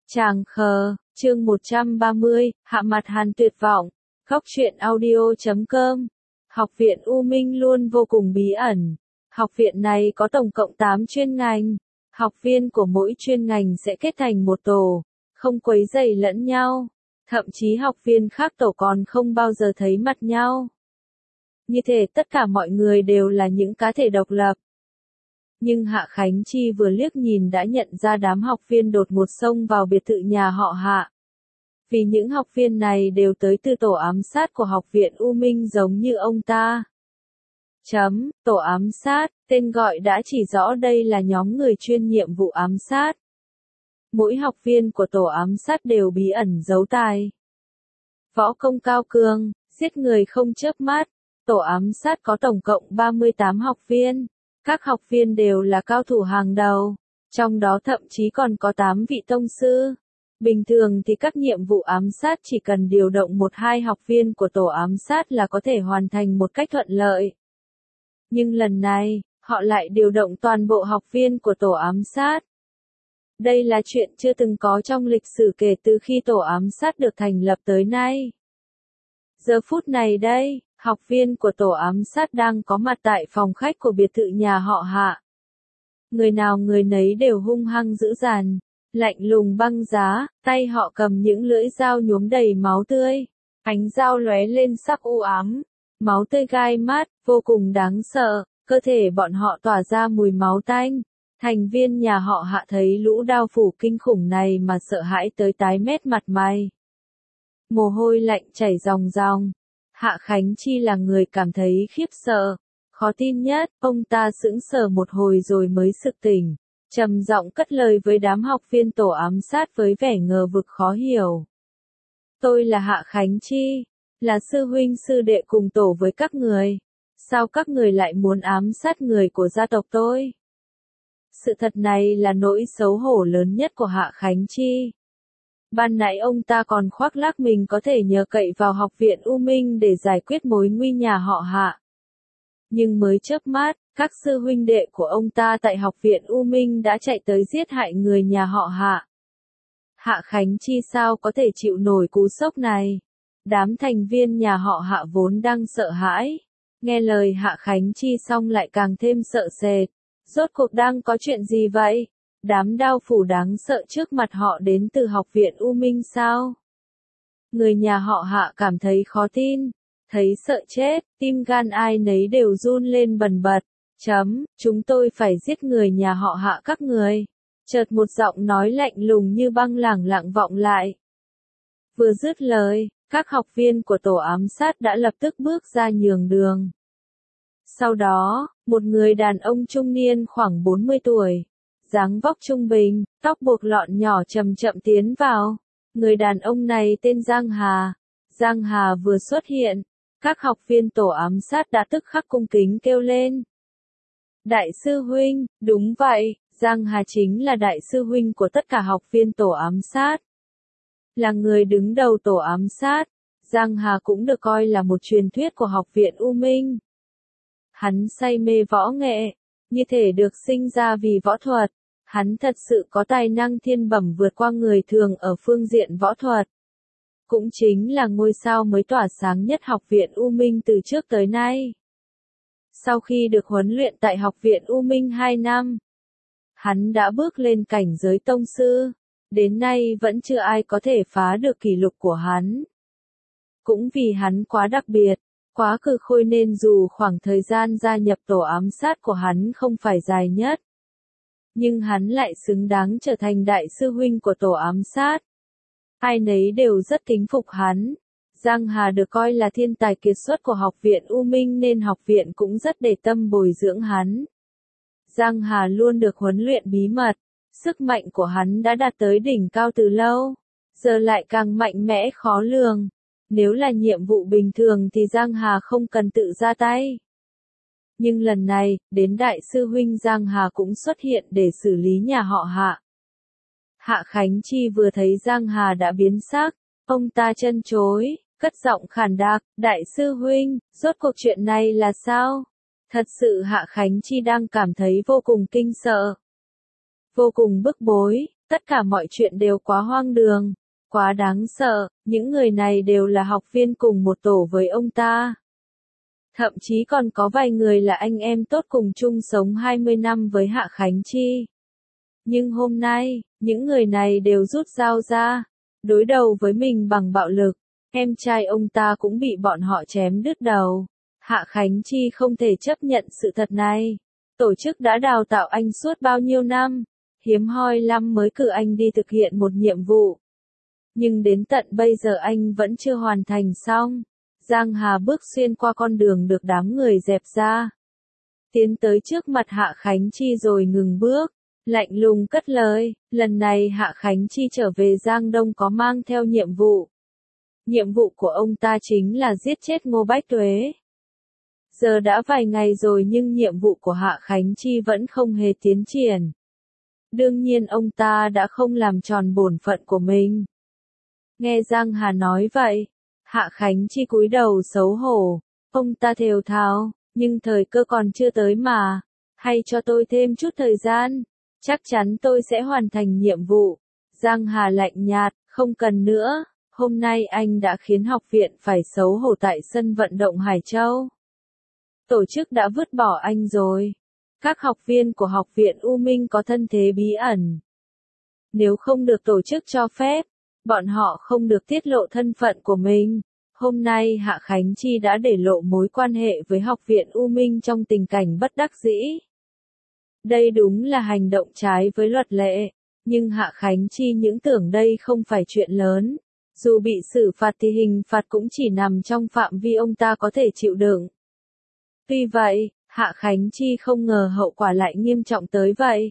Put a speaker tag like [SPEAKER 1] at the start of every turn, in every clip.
[SPEAKER 1] Tràng khờ, chương 130, hạ mặt Hàn tuyệt vọng, Góc truyện audio.com. Học viện U Minh luôn vô cùng bí ẩn. Học viện này có tổng cộng 8 chuyên ngành. Học viên của mỗi chuyên ngành sẽ kết thành một tổ, không quấy rầy lẫn nhau. Thậm chí học viên khác tổ còn không bao giờ thấy mặt nhau. Như thể tất cả mọi người đều là những cá thể độc lập. Nhưng Hạ Khánh Chi vừa liếc nhìn đã nhận ra đám học viên đột ngột xông vào biệt thự nhà họ Hạ. Vì những học viên này đều tới từ tổ ám sát của học viện U Minh giống như ông ta. Tổ ám sát, tên gọi đã chỉ rõ đây là nhóm người chuyên nhiệm vụ ám sát. Mỗi học viên của tổ ám sát đều bí ẩn giấu tài. Võ công cao cường, giết người không chớp mắt. Tổ ám sát có tổng cộng 38 học viên. Các học viên đều là cao thủ hàng đầu, trong đó thậm chí còn có 8 vị tông sư. Bình thường thì các nhiệm vụ ám sát chỉ cần điều động 1-2 học viên của tổ ám sát là có thể hoàn thành một cách thuận lợi. Nhưng lần này, họ lại điều động toàn bộ học viên của tổ ám sát. Đây là chuyện chưa từng có trong lịch sử kể từ khi tổ ám sát được thành lập tới nay. Giờ phút này đây, học viên của tổ ám sát đang có mặt tại phòng khách của biệt thự nhà họ Hạ. Người nào người nấy đều hung hăng dữ dằn, lạnh lùng băng giá, tay họ cầm những lưỡi dao nhuốm đầy máu tươi. Ánh dao lóe lên sắc u ám, máu tươi gai mắt, vô cùng đáng sợ, cơ thể bọn họ tỏa ra mùi máu tanh. Thành viên nhà họ Hạ thấy lũ đao phủ kinh khủng này mà sợ hãi tới tái mét mặt mày. Mồ hôi lạnh chảy ròng ròng. Hạ Khánh Chi là người cảm thấy khiếp sợ. Khó tin nhất, ông ta sững sờ một hồi rồi mới sực tỉnh. Trầm giọng cất lời với đám học viên tổ ám sát với vẻ ngờ vực khó hiểu. Tôi là Hạ Khánh Chi, là sư huynh sư đệ cùng tổ với các người. Sao các người lại muốn ám sát người của gia tộc tôi? Sự thật này là nỗi xấu hổ lớn nhất của Hạ Khánh Chi. Ban nãy ông ta còn khoác lác mình có thể nhờ cậy vào học viện U Minh để giải quyết mối nguy nhà họ Hạ. Nhưng mới chớp mắt, các sư huynh đệ của ông ta tại học viện U Minh đã chạy tới giết hại người nhà họ Hạ. Hạ Khánh Chi sao có thể chịu nổi cú sốc này? Đám thành viên nhà họ Hạ vốn đang sợ hãi. Nghe lời Hạ Khánh Chi xong lại càng thêm sợ sệt. Rốt cuộc đang có chuyện gì vậy? Đám đao phủ đáng sợ trước mặt họ đến từ học viện U Minh sao? Người nhà họ Hạ cảm thấy khó tin, thấy sợ chết, tim gan ai nấy đều run lên bần bật. Chúng tôi phải giết người nhà họ Hạ các người. Chợt một giọng nói lạnh lùng như băng lẳng lặng vọng lại. Vừa dứt lời, các học viên của tổ ám sát đã lập tức bước ra nhường đường. Sau đó, một người đàn ông trung niên khoảng 40 tuổi, dáng vóc trung bình, tóc buộc lọn nhỏ chậm chậm tiến vào. Người đàn ông này tên Giang Hà. Giang Hà vừa xuất hiện, các học viên tổ ám sát đã tức khắc cung kính kêu lên. Đại sư huynh, đúng vậy, Giang Hà chính là đại sư huynh của tất cả học viên tổ ám sát. Là người đứng đầu tổ ám sát, Giang Hà cũng được coi là một truyền thuyết của học viện U Minh. Hắn say mê võ nghệ, như thể được sinh ra vì võ thuật. Hắn thật sự có tài năng thiên bẩm vượt qua người thường ở phương diện võ thuật. Cũng chính là ngôi sao mới tỏa sáng nhất học viện U Minh từ trước tới nay. Sau khi được huấn luyện tại học viện U Minh 2 năm, hắn đã bước lên cảnh giới tông sư. Đến nay vẫn chưa ai có thể phá được kỷ lục của hắn. Cũng vì hắn quá đặc biệt, quá cừ khôi nên dù khoảng thời gian gia nhập tổ ám sát của hắn không phải dài nhất, nhưng hắn lại xứng đáng trở thành đại sư huynh của tổ ám sát. Ai nấy đều rất kính phục hắn. Giang Hà được coi là thiên tài kiệt xuất của học viện U Minh nên học viện cũng rất để tâm bồi dưỡng hắn. Giang Hà luôn được huấn luyện bí mật, sức mạnh của hắn đã đạt tới đỉnh cao từ lâu, giờ lại càng mạnh mẽ khó lường. Nếu là nhiệm vụ bình thường thì Giang Hà không cần tự ra tay. Nhưng lần này, đến đại sư huynh Giang Hà cũng xuất hiện để xử lý nhà họ Hạ. Hạ Khánh Chi vừa thấy Giang Hà đã biến sắc, ông ta chân chối, cất giọng khàn đặc, đại sư huynh, rốt cuộc chuyện này là sao? Thật sự Hạ Khánh Chi đang cảm thấy vô cùng kinh sợ, vô cùng bức bối, Tất cả mọi chuyện đều quá hoang đường, quá đáng sợ, những người này đều là học viên cùng một tổ với ông ta. Thậm chí còn có vài người là anh em tốt cùng chung sống 20 năm với Hạ Khánh Chi. Nhưng hôm nay, những người này đều rút dao ra, đối đầu với mình bằng bạo lực. Em trai ông ta cũng bị bọn họ chém đứt đầu. Hạ Khánh Chi không thể chấp nhận sự thật này. Tổ chức đã đào tạo anh suốt bao nhiêu năm, hiếm hoi lắm mới cử anh đi thực hiện một nhiệm vụ. Nhưng đến tận bây giờ anh vẫn chưa hoàn thành xong. Giang Hà bước xuyên qua con đường được đám người dẹp ra. Tiến tới trước mặt Hạ Khánh Chi rồi ngừng bước, lạnh lùng cất lời, lần này Hạ Khánh Chi trở về Giang Đông có mang theo nhiệm vụ. Nhiệm vụ của ông ta chính là giết chết Ngô Bách Tuế. Giờ đã vài ngày rồi nhưng nhiệm vụ của Hạ Khánh Chi vẫn không hề tiến triển. Đương nhiên ông ta đã không làm tròn bổn phận của mình. Nghe Giang Hà nói vậy, Hạ Khánh Chi cúi đầu xấu hổ, ông ta thều thào, nhưng thời cơ còn chưa tới mà, hay cho tôi thêm chút thời gian, chắc chắn tôi sẽ hoàn thành nhiệm vụ. Giang Hà lạnh nhạt, không cần nữa, hôm nay anh đã khiến học viện phải xấu hổ tại sân vận động Hải Châu. Tổ chức đã vứt bỏ anh rồi. Các học viên của học viện U Minh có thân thế bí ẩn. Nếu không được tổ chức cho phép, bọn họ không được tiết lộ thân phận của mình. Hôm nay Hạ Khánh Chi đã để lộ mối quan hệ với học viện U Minh trong tình cảnh bất đắc dĩ. Đây đúng là hành động trái với luật lệ, nhưng Hạ Khánh Chi những tưởng đây không phải chuyện lớn. Dù bị xử phạt thì hình phạt cũng chỉ nằm trong phạm vi ông ta có thể chịu đựng. Tuy vậy, Hạ Khánh Chi không ngờ hậu quả lại nghiêm trọng tới vậy.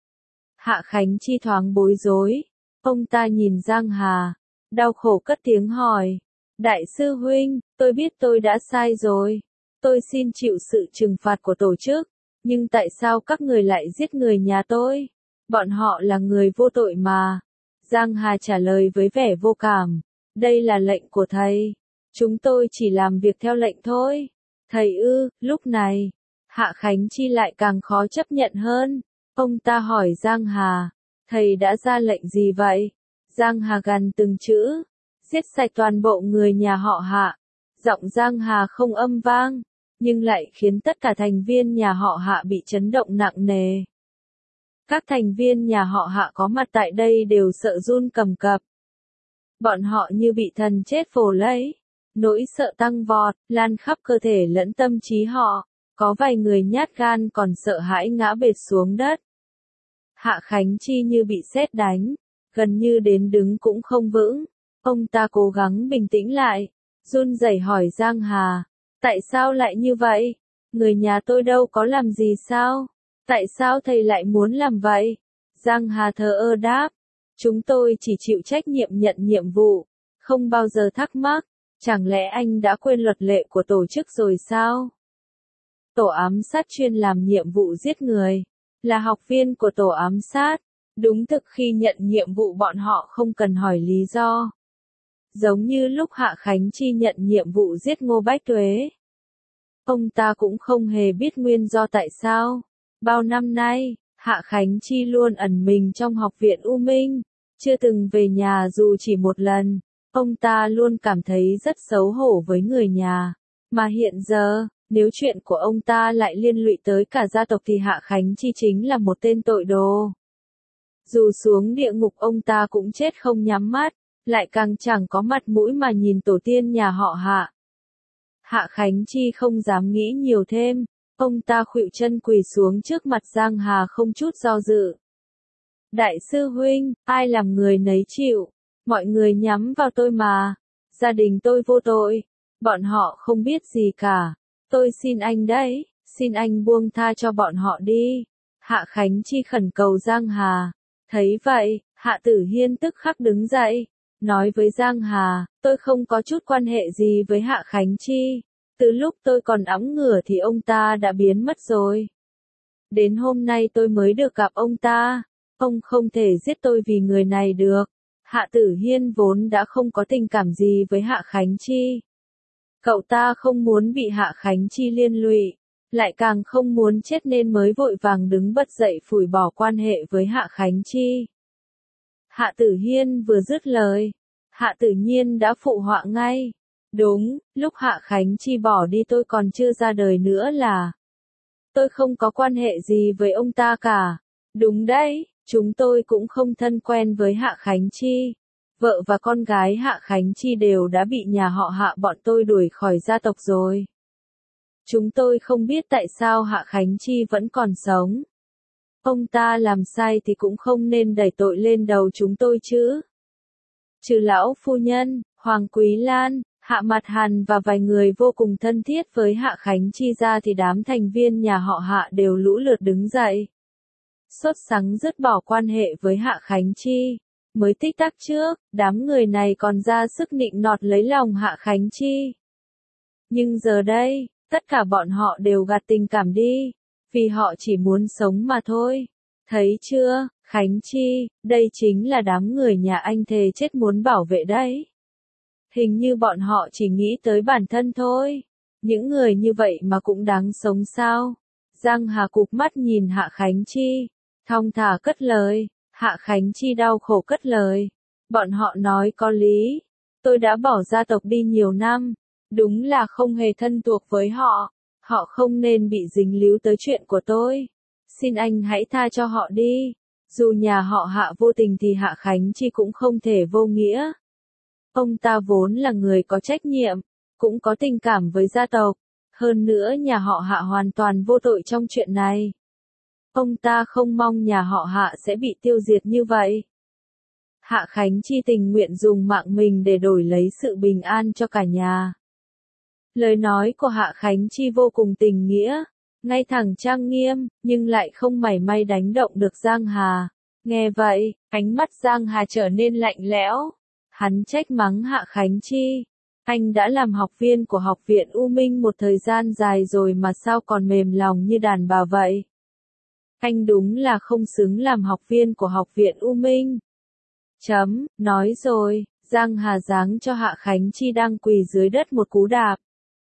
[SPEAKER 1] Hạ Khánh Chi thoáng bối rối. Ông ta nhìn Giang Hà, đau khổ cất tiếng hỏi. Đại sư huynh, tôi biết tôi đã sai rồi. Tôi xin chịu sự trừng phạt của tổ chức. Nhưng tại sao các người lại giết người nhà tôi? Bọn họ là người vô tội mà. Giang Hà trả lời với vẻ vô cảm. Đây là lệnh của thầy. Chúng tôi chỉ làm việc theo lệnh thôi. Thầy ư, lúc này, Hạ Khánh Chi lại càng khó chấp nhận hơn. Ông ta hỏi Giang Hà, thầy đã ra lệnh gì vậy? Giang Hà gằn từng chữ, giết sạch toàn bộ người nhà họ Hạ. Giọng Giang Hà không âm vang, nhưng lại khiến tất cả thành viên nhà họ Hạ bị chấn động nặng nề. Các thành viên nhà họ Hạ có mặt tại đây đều sợ run cầm cập. Bọn họ như bị thần chết vồ lấy. Nỗi sợ tăng vọt, lan khắp cơ thể lẫn tâm trí họ. Có vài người nhát gan còn sợ hãi ngã bệt xuống đất. Hạ Khánh Chi như bị sét đánh, gần như đến đứng cũng không vững. Ông ta cố gắng bình tĩnh lại, run rẩy hỏi Giang Hà, tại sao lại như vậy? Người nhà tôi đâu có làm gì sao? Tại sao thầy lại muốn làm vậy? Giang Hà thờ ơ đáp, chúng tôi chỉ chịu trách nhiệm nhận nhiệm vụ, không bao giờ thắc mắc. Chẳng lẽ anh đã quên luật lệ của tổ chức rồi sao? Tổ ám sát chuyên làm nhiệm vụ giết người, là học viên của tổ ám sát. Đúng thực khi nhận nhiệm vụ bọn họ không cần hỏi lý do. Giống như lúc Hạ Khánh Chi nhận nhiệm vụ giết Ngô Bách Tuế. Ông ta cũng không hề biết nguyên do tại sao. Bao năm nay, Hạ Khánh Chi luôn ẩn mình trong học viện U Minh, chưa từng về nhà dù chỉ một lần. Ông ta luôn cảm thấy rất xấu hổ với người nhà. Mà hiện giờ, nếu chuyện của ông ta lại liên lụy tới cả gia tộc thì Hạ Khánh Chi chính là một tên tội đồ. Dù xuống địa ngục ông ta cũng chết không nhắm mắt, lại càng chẳng có mặt mũi mà nhìn tổ tiên nhà họ Hạ. Hạ Khánh Chi không dám nghĩ nhiều thêm, ông ta khuỵu chân quỳ xuống trước mặt Giang Hà không chút do dự. Đại sư huynh, ai làm người nấy chịu, mọi người nhắm vào tôi mà, gia đình tôi vô tội, bọn họ không biết gì cả, tôi xin anh đấy, xin anh buông tha cho bọn họ đi. Hạ Khánh Chi khẩn cầu Giang Hà. Thấy vậy, Hạ Tử Hiên tức khắc đứng dậy, nói với Giang Hà, tôi không có chút quan hệ gì với Hạ Khánh Chi. Từ lúc tôi còn ẵm ngửa thì ông ta đã biến mất rồi. Đến hôm nay tôi mới được gặp ông ta, ông không thể giết tôi vì người này được. Hạ Tử Hiên vốn đã không có tình cảm gì với Hạ Khánh Chi. Cậu ta không muốn bị Hạ Khánh Chi liên lụy, lại càng không muốn chết nên mới vội vàng đứng bật dậy phủi bỏ quan hệ với Hạ Khánh Chi. Hạ Tử Hiên vừa dứt lời, Hạ Tử Nhiên đã phụ họa ngay. Đúng, lúc Hạ Khánh Chi bỏ đi tôi còn chưa ra đời nữa là. Tôi không có quan hệ gì với ông ta cả. Đúng đấy, chúng tôi cũng không thân quen với Hạ Khánh Chi. Vợ và con gái Hạ Khánh Chi đều đã bị nhà họ Hạ bọn tôi đuổi khỏi gia tộc rồi. Chúng tôi không biết tại sao Hạ Khánh Chi vẫn còn sống. Ông ta làm sai thì cũng không nên đẩy tội lên đầu chúng tôi chứ. Trừ lão phu nhân, Hoàng Quý Lan, Hạ Mạt Hàn và vài người vô cùng thân thiết với Hạ Khánh Chi ra thì đám thành viên nhà họ Hạ đều lũ lượt đứng dậy. Sốt sắng dứt bỏ quan hệ với Hạ Khánh Chi. Mới tích tắc trước, đám người này còn ra sức nịnh nọt lấy lòng Hạ Khánh Chi. Nhưng giờ đây, tất cả bọn họ đều gạt tình cảm đi, vì họ chỉ muốn sống mà thôi. Thấy chưa, Khánh Chi, đây chính là đám người nhà anh thề chết muốn bảo vệ đấy. Hình như bọn họ chỉ nghĩ tới bản thân thôi. Những người như vậy mà cũng đáng sống sao? Giang Hà cụp mắt nhìn Hạ Khánh Chi, thong thả cất lời. Hạ Khánh Chi đau khổ cất lời. Bọn họ nói có lý. Tôi đã bỏ gia tộc đi nhiều năm. Đúng là không hề thân thuộc với họ. Họ không nên bị dính líu tới chuyện của tôi. Xin anh hãy tha cho họ đi. Dù nhà họ Hạ vô tình thì Hạ Khánh Chi cũng không thể vô nghĩa. Ông ta vốn là người có trách nhiệm, cũng có tình cảm với gia tộc. Hơn nữa nhà họ Hạ hoàn toàn vô tội trong chuyện này. Ông ta không mong nhà họ Hạ sẽ bị tiêu diệt như vậy. Hạ Khánh Chi tình nguyện dùng mạng mình để đổi lấy sự bình an cho cả nhà. Lời nói của Hạ Khánh Chi vô cùng tình nghĩa, ngay thẳng trang nghiêm, nhưng lại không mảy may đánh động được Giang Hà. Nghe vậy, ánh mắt Giang Hà trở nên lạnh lẽo. Hắn trách mắng Hạ Khánh Chi. Anh đã làm học viên của học viện U Minh một thời gian dài rồi mà sao còn mềm lòng như đàn bà vậy? Anh đúng là không xứng làm học viên của học viện U Minh. Nói rồi, Giang Hà giáng cho Hạ Khánh Chi đang quỳ dưới đất một cú đạp.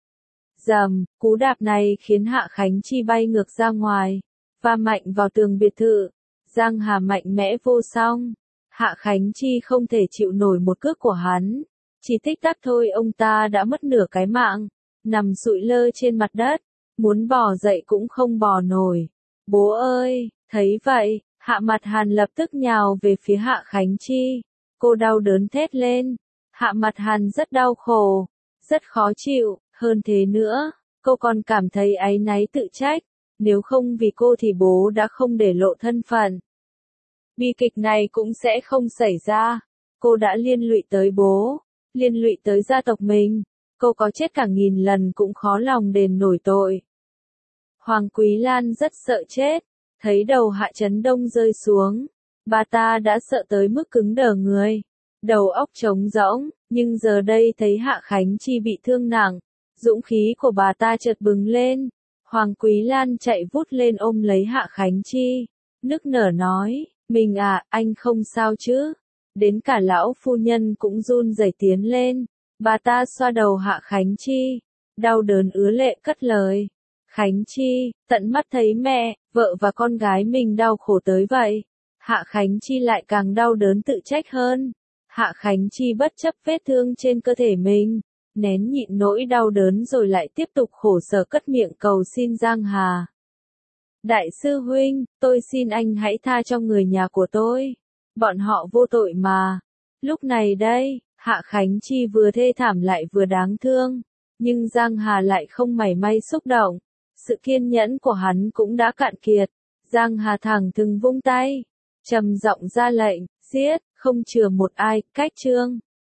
[SPEAKER 1] Dầm, cú đạp này khiến Hạ Khánh Chi bay ngược ra ngoài, va mạnh vào tường biệt thự. Giang Hà mạnh mẽ vô song. Hạ Khánh Chi không thể chịu nổi một cước của hắn. Chỉ tích tắc thôi ông ta đã mất nửa cái mạng, nằm sụi lơ trên mặt đất, muốn bò dậy cũng không bò nổi. Bố ơi, thấy vậy, Hạ Mạt Hàn lập tức nhào về phía Hạ Khánh Chi. Cô đau đớn thét lên. Hạ Mạt Hàn rất đau khổ, rất khó chịu, hơn thế nữa, cô còn cảm thấy áy náy tự trách. Nếu không vì cô thì bố đã không để lộ thân phận. Bi kịch này cũng sẽ không xảy ra. Cô đã liên lụy tới bố, liên lụy tới gia tộc mình. Cô có chết cả nghìn lần cũng khó lòng đền nổi tội. Hoàng Quý Lan rất sợ chết. Thấy đầu Hạ Chấn Đông rơi xuống, bà ta đã sợ tới mức cứng đờ người, đầu óc trống rỗng, nhưng giờ đây thấy Hạ Khánh Chi bị thương nặng, dũng khí của bà ta chợt bừng lên. Hoàng Quý Lan chạy vút lên ôm lấy Hạ Khánh Chi, nức nở nói, mình à, anh không sao chứ? Đến cả lão phu nhân cũng run rẩy tiến lên, bà ta xoa đầu Hạ Khánh Chi, đau đớn ứa lệ cất lời. Khánh Chi, tận mắt thấy mẹ, vợ và con gái mình đau khổ tới vậy. Hạ Khánh Chi lại càng đau đớn tự trách hơn. Hạ Khánh Chi bất chấp vết thương trên cơ thể mình, nén nhịn nỗi đau đớn rồi lại tiếp tục khổ sở cất miệng cầu xin Giang Hà. Đại sư huynh, tôi xin anh hãy tha cho người nhà của tôi. Bọn họ vô tội mà. Lúc này đây, Hạ Khánh Chi vừa thê thảm lại vừa đáng thương. Nhưng Giang Hà lại không mảy may xúc động. Sự kiên nhẫn của hắn cũng đã cạn kiệt. Giang Hà thẳng thừng vung tay, trầm giọng ra lệnh, giết, không chừa một ai, cách chương.